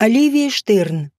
Оливия Штерн.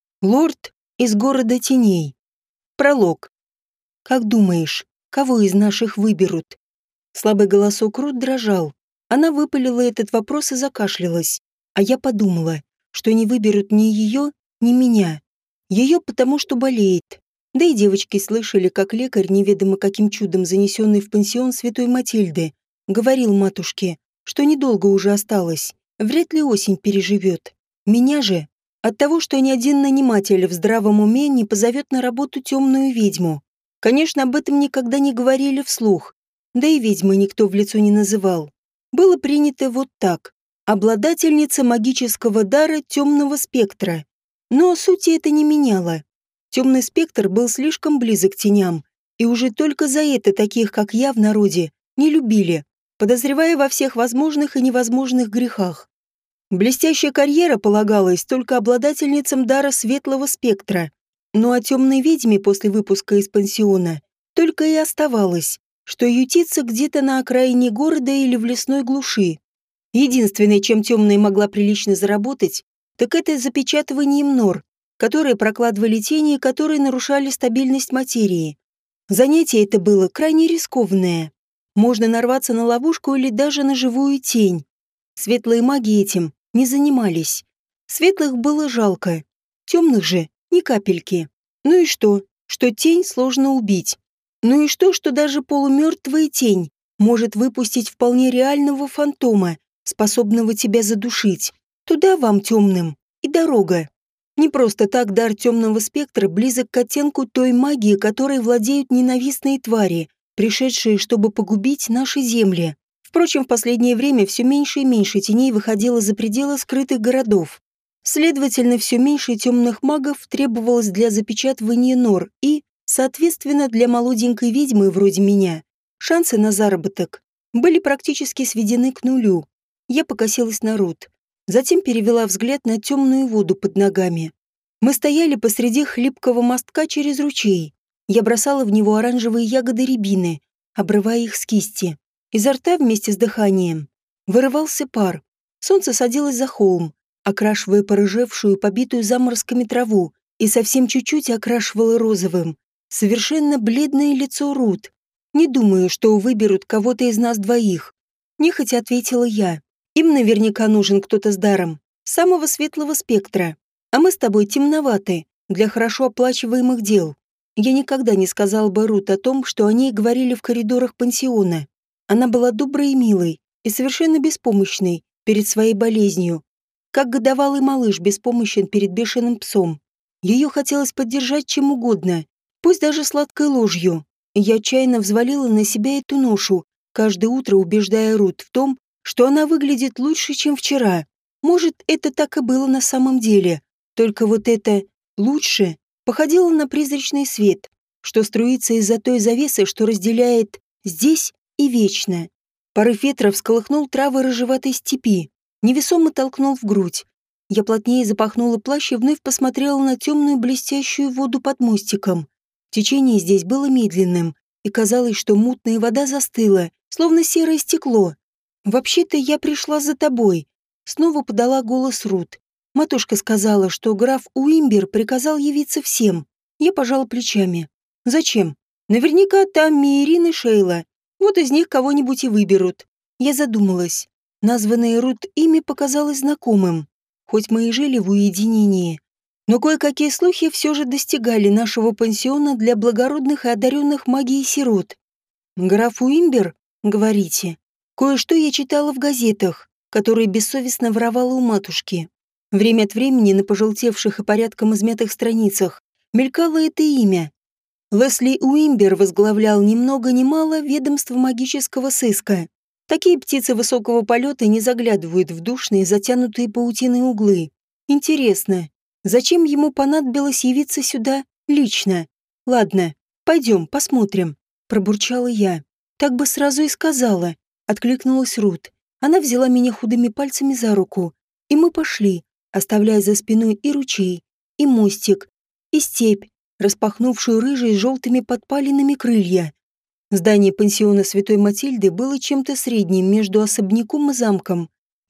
Лорд из города теней. Пролог. Как думаешь, кого из наших выберут? Слабый голосок Рут дрожал. Она выпалила этот вопрос и закашлялась. А я подумала, что не выберут ни ее, ни меня. Ее потому, что болеет. Да и девочки слышали, как лекарь, неведомо каким чудом занесенный в пансион Святой Матильды, говорил матушке, что недолго уже осталось, вряд ли осень переживет. Меня же от того, что ни один наниматель в здравом уме не позовет на работу темную ведьму. Конечно, об этом никогда не говорили вслух, да и ведьмы никто в лицо не называл. Было принято вот так. Обладательница магического дара темного спектра. Но сути это не меняло. Темный спектр был слишком близок к теням, и уже только за это таких, как я, в народе не любили, подозревая во всех возможных и невозможных грехах. Блестящая карьера полагалась только обладательницам дара светлого спектра. Ну а темной ведьме после выпуска из пансиона только и оставалось, что ютиться где-то на окраине города или в лесной глуши. Единственное, чем темная могла прилично заработать, так это запечатыванием нор, которые прокладывали тени и которые нарушали стабильность материи. Занятие это было крайне рискованное. Можно нарваться на ловушку или даже на живую тень. Светлые маги этим не занимались. Светлых было жалко, темных же ни капельки. Ну и что? Что тень сложно убить. Ну и что даже полумертвая тень может выпустить вполне реального фантома, способного тебя задушить. Туда вам, темным, и дорога. Не просто так дар темного спектра близок к оттенку той магии, которой владеют ненавистные твари, пришедшие, чтобы погубить наши земли. Впрочем, в последнее время все меньше и меньше теней выходило за пределы скрытых городов. Следовательно, все меньше темных магов требовалось для запечатывания нор и, соответственно, для молоденькой ведьмы вроде меня, шансы на заработок были практически сведены к нулю. Я покосилась на Рут, затем перевела взгляд на темную воду под ногами. Мы стояли посреди хлипкого мостка через ручей. Я бросала в него оранжевые ягоды рябины, обрывая их с кисти. Изо рта вместе с дыханием вырывался пар. Солнце садилось за холм, окрашивая порыжевшую, побитую заморозками траву, и совсем чуть-чуть окрашивало розовым совершенно бледное лицо Рут. «Не думаю, что выберут кого-то из нас двоих», — нехотя ответила я. «Им наверняка нужен кто-то с даром самого светлого спектра, а мы с тобой темноваты для хорошо оплачиваемых дел». Я никогда не сказала бы Рут о том, что о ней говорили в коридорах пансиона. Она была доброй и милой, и совершенно беспомощной перед своей болезнью, как годовалый малыш беспомощен перед бешеным псом. Ее хотелось поддержать чем угодно, пусть даже сладкой ложью. Я отчаянно взвалила на себя эту ношу, каждое утро убеждая Рут в том, что она выглядит лучше, чем вчера. Может, это так и было на самом деле, только вот это «лучше» походило на призрачный свет, что струится из-за той завесы, что разделяет здесь и вечно. Порыв ветра всколыхнул травы рыжеватой степи, невесомо толкнул в грудь. Я плотнее запахнула плащ и вновь посмотрела на темную блестящую воду под мостиком. Течение здесь было медленным, и казалось, что мутная вода застыла, словно серое стекло. «Вообще-то я пришла за тобой», — снова подала голос Рут. Матушка сказала, что граф Уимбер приказал явиться всем. Я пожала плечами. «Зачем? Наверняка там Миерин и Шейла. Вот из них кого-нибудь и выберут». Я задумалась. Названное Рут имя показалось знакомым. Хоть мы и жили в уединении, но кое-какие слухи все же достигали нашего пансиона для благородных и одаренных магией сирот. «Граф Уимбер, говорите? Кое-что я читала в газетах, которые бессовестно воровала у матушки. Время от времени на пожелтевших и порядком измятых страницах мелькало это имя. Лесли Уимбер возглавлял ни много ни мало ведомство магического сыска. Такие птицы высокого полета не заглядывают в душные, затянутые паутиной углы. Интересно, зачем ему понадобилось явиться сюда лично? Ладно, пойдем, посмотрим», — пробурчала я. «Так бы сразу и сказала», — откликнулась Рут. Она взяла меня худыми пальцами за руку, и мы пошли, оставляя за спиной и ручей, и мостик, и степь, распахнувшую рыжие с желтыми подпалинами крылья. Здание пансиона Святой Матильды было чем-то средним между особняком и замком.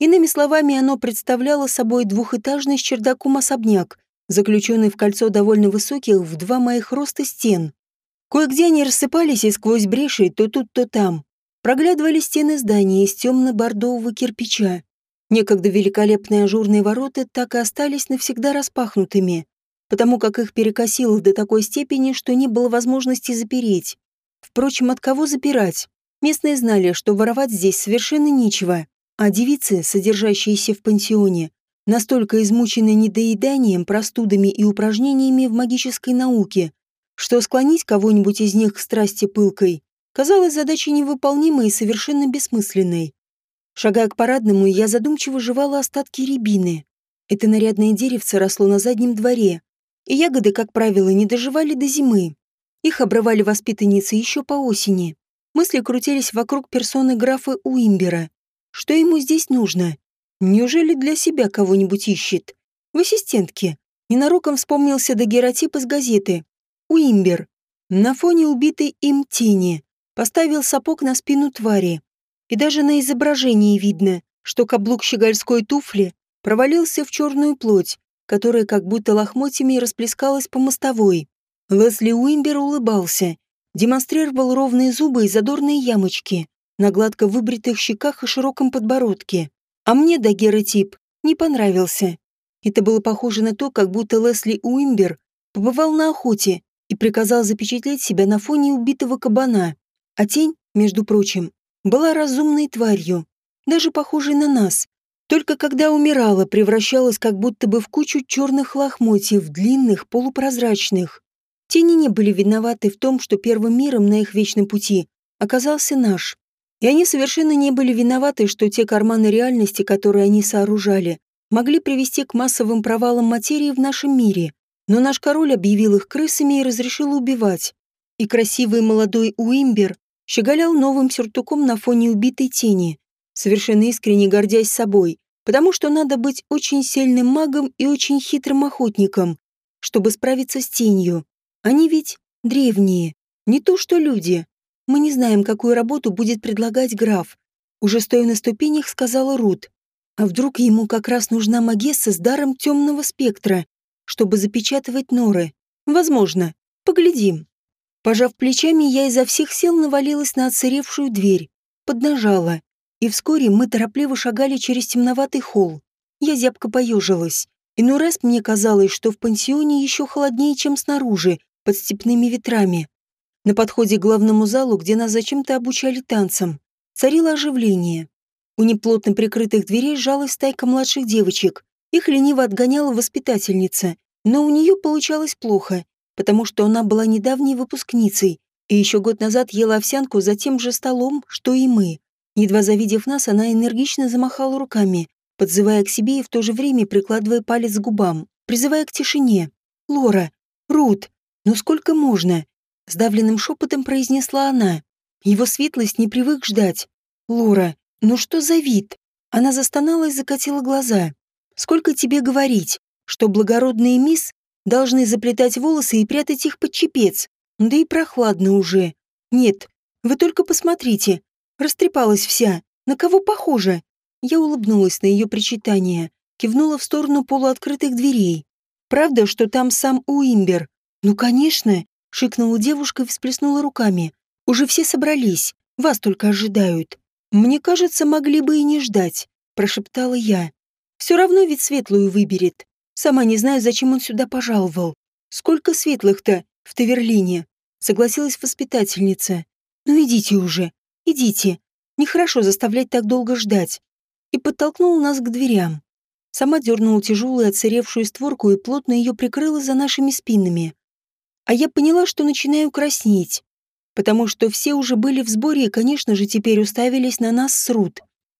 Иными словами, оно представляло собой двухэтажный с чердаком особняк, заключенный в кольцо довольно высоких в 2 моих роста стен. Кое-где они рассыпались, и сквозь бреши то тут, то там проглядывали стены здания из темно-бордового кирпича. Некогда великолепные ажурные ворота так и остались навсегда распахнутыми, потому как их перекосило до такой степени, что не было возможности запереть. Впрочем, от кого запирать? Местные знали, что воровать здесь совершенно нечего, а девицы, содержащиеся в пансионе, настолько измучены недоеданием, простудами и упражнениями в магической науке, что склонить кого-нибудь из них к страсти пылкой казалось задачей невыполнимой и совершенно бессмысленной. Шагая к парадному, я задумчиво жевала остатки рябины. Это нарядное деревце росло на заднем дворе, и ягоды, как правило, не доживали до зимы. Их обрывали воспитанницы еще по осени. Мысли крутились вокруг персоны графа Уимбера. Что ему здесь нужно? Неужели для себя кого-нибудь ищет? В ассистентке. Ненароком вспомнился дагеротип из газеты. Уимбер. На фоне убитой им тени. Поставил сапог на спину твари. И даже на изображении видно, что каблук щегольской туфли провалился в черную плоть, которая как будто лохмотьями расплескалась по мостовой. Лесли Уимбер улыбался, демонстрировал ровные зубы и задорные ямочки на гладко выбритых щеках и широком подбородке. А мне дагеротип не понравился. Это было похоже на то, как будто Лесли Уимбер побывал на охоте и приказал запечатлеть себя на фоне убитого кабана. А тень, между прочим, была разумной тварью, даже похожей на нас. Только когда умирала, превращалась как будто бы в кучу черных лохмотьев, длинных, полупрозрачных. Тени не были виноваты в том, что первым миром на их вечном пути оказался наш. И они совершенно не были виноваты, что те карманы реальности, которые они сооружали, могли привести к массовым провалам материи в нашем мире. Но наш король объявил их крысами и разрешил убивать. И красивый молодой Уимбер щеголял новым сюртуком на фоне убитой тени, совершенно искренне гордясь собой, потому что надо быть очень сильным магом и очень хитрым охотником, чтобы справиться с тенью. Они ведь древние, не то что люди. Мы не знаем, какую работу будет предлагать граф. Уже стоя на ступенях, сказала Рут. А вдруг ему как раз нужна магесса с даром темного спектра, чтобы запечатывать норы? Возможно. Поглядим. Пожав плечами, я изо всех сил навалилась на отсыревшую дверь, поднажала, и вскоре мы торопливо шагали через темноватый холл. Я зябко поежилась. Иной раз мне казалось, что в пансионе еще холоднее, чем снаружи, под степными ветрами. На подходе к главному залу, где нас зачем-то обучали танцам, царило оживление. У неплотно прикрытых дверей сжалась стайка младших девочек. Их лениво отгоняла воспитательница, но у нее получалось плохо, потому что она была недавней выпускницей и еще год назад ела овсянку за тем же столом, что и мы. Едва завидев нас, она энергично замахала руками, подзывая к себе и в то же время прикладывая палец к губам, призывая к тишине. «Лора! Рут! Ну сколько можно?» Сдавленным шепотом произнесла она. Его светлость не привык ждать. «Лора, ну что за вид?» Она застонала и закатила глаза. «Сколько тебе говорить, что благородные мисс должны заплетать волосы и прятать их под чепец? Да и прохладно уже. Нет, вы только посмотрите. Растрепалась вся. На кого похожа?» Я улыбнулась на ее причитание, кивнула в сторону полуоткрытых дверей. «Правда, что там сам Уимбер?» «Ну, конечно!» — шикнула девушка и всплеснула руками. «Уже все собрались. Вас только ожидают». «Мне кажется, могли бы и не ждать», — прошептала я. «Все равно ведь светлую выберет. Сама не знаю, зачем он сюда пожаловал. Сколько светлых-то в Таверлине?» — согласилась воспитательница. «Ну идите уже, идите. Нехорошо заставлять так долго ждать». И подтолкнула нас к дверям. Сама дернула тяжелую отсыревшую створку и плотно ее прикрыла за нашими спинами. А я поняла, что начинаю краснеть, потому что все уже были в сборе и, конечно же, теперь уставились на нас с Рут.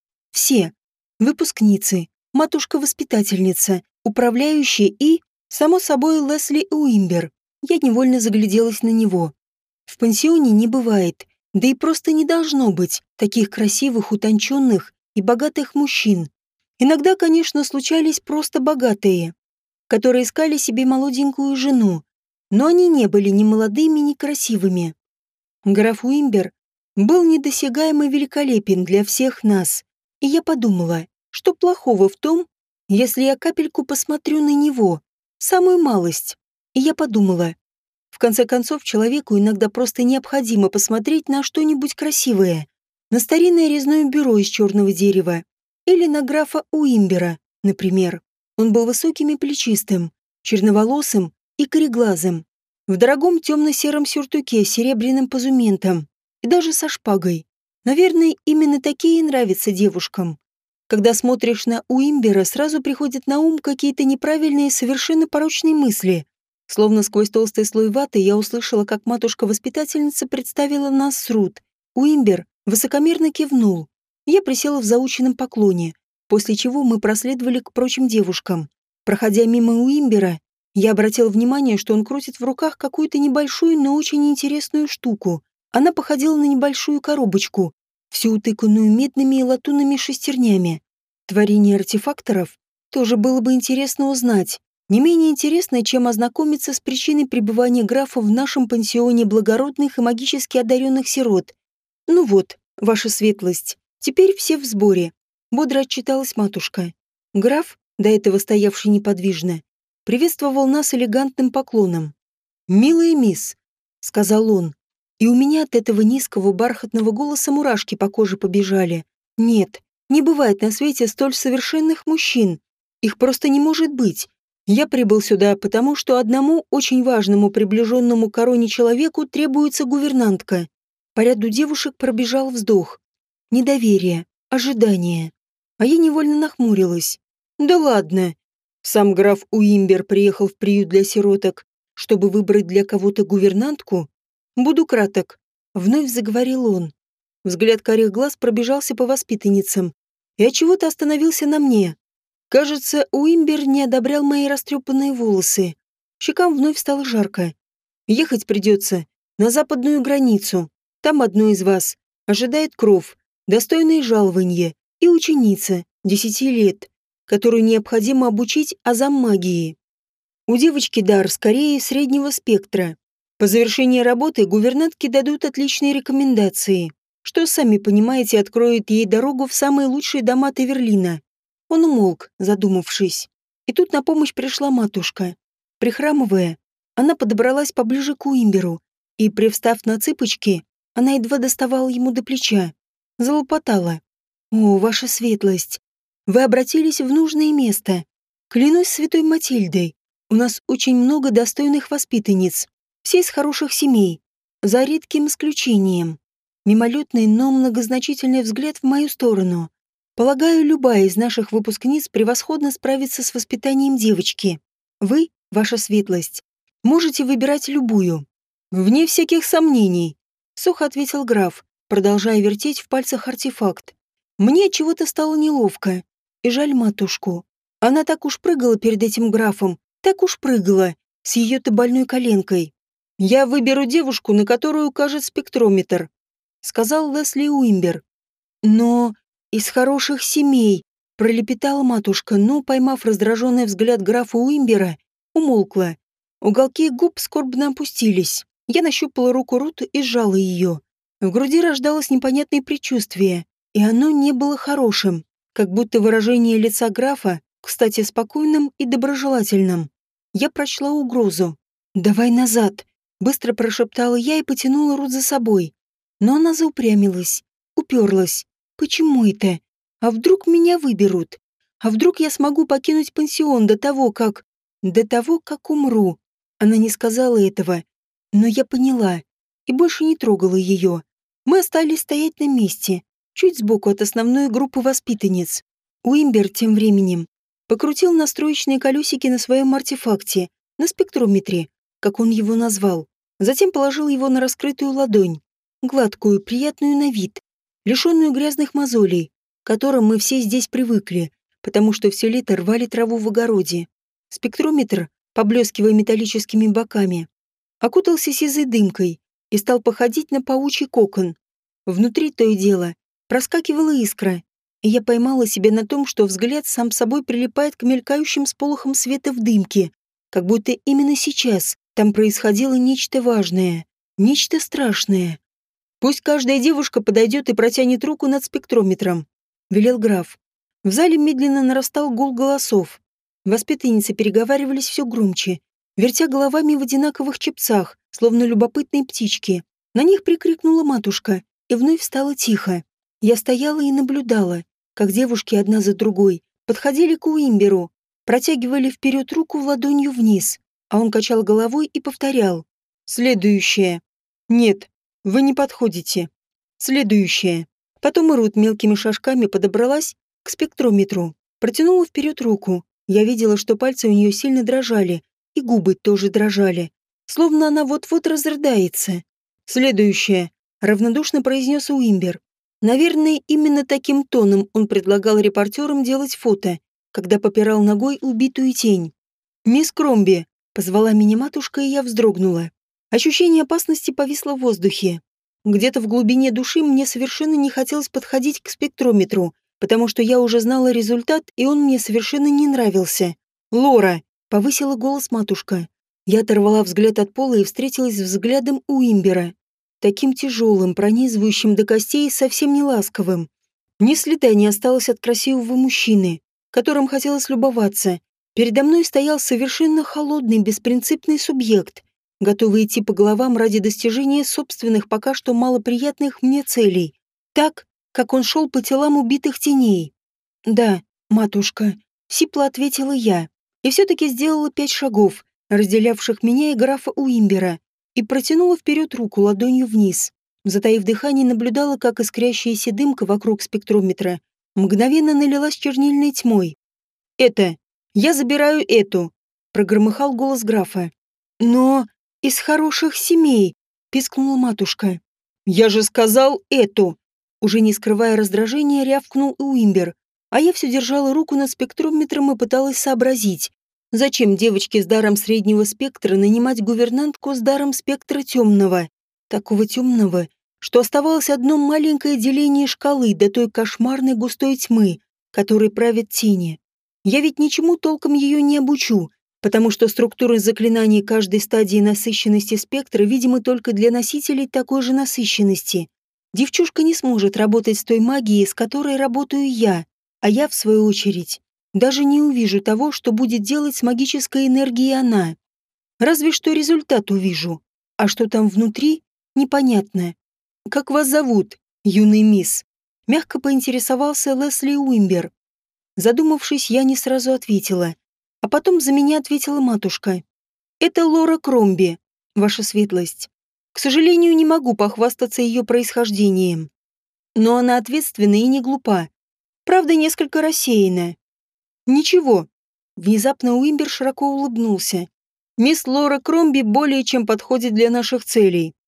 Все. Выпускницы, матушка-воспитательница, управляющая и, само собой, Лесли Уимбер. Я невольно загляделась на него. В пансионе не бывает, да и просто не должно быть таких красивых, утонченных и богатых мужчин. Иногда, конечно, случались просто богатые, которые искали себе молоденькую жену, но они не были ни молодыми, ни красивыми. Граф Уимбер был недосягаем и великолепен для всех нас, и я подумала, Что плохого в том, если я капельку посмотрю на него, самую малость? И я подумала, в конце концов, человеку иногда просто необходимо посмотреть на что-нибудь красивое. На старинное резное бюро из черного дерева. Или на графа Уимбера, например. Он был высоким и плечистым, черноволосым и кореглазым. В дорогом темно-сером сюртуке с серебряным позументом. И даже со шпагой. Наверное, именно такие и нравятся девушкам. Когда смотришь на Уимбера, сразу приходят на ум какие-то неправильные, совершенно порочные мысли. Словно сквозь толстый слой ваты я услышала, как матушка-воспитательница представила нас с Рут. Уимбер высокомерно кивнул. Я присела в заученном поклоне, после чего мы проследовали к прочим девушкам. Проходя мимо Уимбера, я обратила внимание, что он крутит в руках какую-то небольшую, но очень интересную штуку. Она походила на небольшую коробочку, всю утыканную медными и латунными шестернями. Творение артефакторов тоже было бы интересно узнать. Не менее интересно, чем ознакомиться с причиной пребывания графа в нашем пансионе благородных и магически одаренных сирот. Ну вот, ваша светлость, теперь все в сборе. Бодро отчиталась матушка. Граф, до этого стоявший неподвижно, приветствовал нас элегантным поклоном. «Милая мисс», — сказал он, и у меня от этого низкого бархатного голоса мурашки по коже побежали. Нет, не бывает на свете столь совершенных мужчин. Их просто не может быть. Я прибыл сюда, потому что одному очень важному приближенному к короне человеку требуется гувернантка. По ряду девушек пробежал вздох. Недоверие, ожидание. А я невольно нахмурилась. Да ладно. Сам граф Уимбер приехал в приют для сироток, чтобы выбрать для кого-то гувернантку. Буду краток. Вновь заговорил он. Взгляд карих глаз пробежался по воспитанницам и отчего-то остановился на мне. Кажется, Уимбер не одобрял мои растрепанные волосы. Щекам вновь стало жарко. Ехать придется на западную границу. Там одну из вас ожидает кров, достойное жалование и ученица 10 лет, которую необходимо обучить азам магии. У девочки дар скорее среднего спектра. По завершении работы гувернантки дадут отличные рекомендации, что, сами понимаете, откроет ей дорогу в самые лучшие дома Таверлина. Он умолк, задумавшись. И тут на помощь пришла матушка. Прихрамывая, она подобралась поближе к Уимберу, и, привстав на цыпочки, она едва доставала ему до плеча. Залопотала. «О, ваша светлость, вы обратились в нужное место. Клянусь святой Матильдой, у нас очень много достойных воспитанниц, все из хороших семей, за редким исключением». Мимолетный, но многозначительный взгляд в мою сторону. Полагаю, любая из наших выпускниц превосходно справится с воспитанием девочки. Вы, ваша светлость, можете выбирать любую. Вне всяких сомнений, сухо ответил граф, продолжая вертеть в пальцах артефакт. Мне чего-то стало неловко. И жаль матушку. Она так уж прыгала перед этим графом, так уж прыгала, с ее-то больной коленкой. Я выберу девушку, на которую укажет спектрометр, сказал Лесли Уимбер. Но из хороших семей, пролепетала матушка, но, поймав раздраженный взгляд графа Уимбера, умолкла. Уголки губ скорбно опустились. Я нащупала руку Рут и сжала ее. В груди рождалось непонятное предчувствие, и оно не было хорошим, как будто выражение лица графа, кстати, спокойным и доброжелательным. Я прочла угрозу. «Давай назад», — быстро прошептала я и потянула Рут за собой. Но она заупрямилась, уперлась. Почему это? А вдруг меня выберут? А вдруг я смогу покинуть пансион до того, как... умру? Она не сказала этого, но я поняла и больше не трогала ее. Мы остались стоять на месте, чуть сбоку от основной группы воспитанниц. Уимбер тем временем покрутил настроечные колесики на своем артефакте, на спектрометре, как он его назвал. Затем положил его на раскрытую ладонь, гладкую, приятную на вид, лишенную грязных мозолей, к которым мы все здесь привыкли, потому что все лето рвали траву в огороде. Спектрометр, поблескивая металлическими боками, окутался сизой дымкой и стал походить на паучий кокон. Внутри то и дело проскакивала искра, и я поймала себя на том, что взгляд сам собой прилипает к мелькающим сполохам света в дымке, как будто именно сейчас там происходило нечто важное, нечто страшное. «Пусть каждая девушка подойдет и протянет руку над спектрометром», — велел граф. В зале медленно нарастал гул голосов. Воспитанницы переговаривались все громче, вертя головами в одинаковых чепцах, словно любопытные птички. На них прикрикнула матушка, и вновь стало тихо. Я стояла и наблюдала, как девушки одна за другой подходили к Уимберу, протягивали вперед руку ладонью вниз, а он качал головой и повторял: «Следующее». «Нет, вы не подходите. Следующее». Потом и Рут мелкими шажками подобралась к спектрометру, протянула вперед руку. Я видела, что пальцы у нее сильно дрожали, и губы тоже дрожали, словно она вот-вот разрыдается. «Следующее», — равнодушно произнес Уимбер. Наверное, именно таким тоном он предлагал репортерам делать фото, когда попирал ногой убитую тень. «Мисс Кромби», — позвала меня матушка, и я вздрогнула. Ощущение опасности повисло в воздухе. Где-то в глубине души мне совершенно не хотелось подходить к спектрометру, потому что я уже знала результат, и он мне совершенно не нравился. «Лора!» — повысила голос матушка. Я оторвала взгляд от пола и встретилась взглядом Уимбера. Таким тяжелым, пронизывающим до костей и совсем не ласковым. Ни следа не осталось от красивого мужчины, которым хотелось любоваться. Передо мной стоял совершенно холодный, беспринципный субъект, готовый идти по головам ради достижения собственных, пока что малоприятных мне целей. Так, как он шел по телам убитых теней. «Да, матушка», — сипло ответила я, и все-таки сделала 5 шагов, разделявших меня и графа Уимбера, и протянула вперед руку ладонью вниз. Затаив дыхание, наблюдала, как искрящаяся дымка вокруг спектрометра мгновенно налилась чернильной тьмой. «Это! Я забираю эту!» — прогромыхал голос графа. «Но из хороших семей!» — пискнула матушка. «Я же сказал эту!» Уже не скрывая раздражения, рявкнул Уимбер, а я все держала руку над спектрометром и пыталась сообразить, зачем девочке с даром среднего спектра нанимать гувернантку с даром спектра темного? Такого темного, что оставалось одно маленькое деление шкалы до той кошмарной густой тьмы, которой правят тени. Я ведь ничему толком ее не обучу, потому что структуры заклинаний каждой стадии насыщенности спектра видимы только для носителей такой же насыщенности. Девчушка не сможет работать с той магией, с которой работаю я, а я, в свою очередь, даже не увижу того, что будет делать с магической энергией она. Разве что результат увижу. А что там внутри, непонятно. «Как вас зовут, юный мисс?» Мягко поинтересовался Лесли Уимбер. Задумавшись, я не сразу ответила. А потом за меня ответила матушка. «Это Лора Кромби, ваша светлость. К сожалению, не могу похвастаться ее происхождением. Но она ответственна и не глупа. Правда, несколько рассеяна. Ничего». Внезапно Уимбер широко улыбнулся. «Мисс Лора Кромби более чем подходит для наших целей.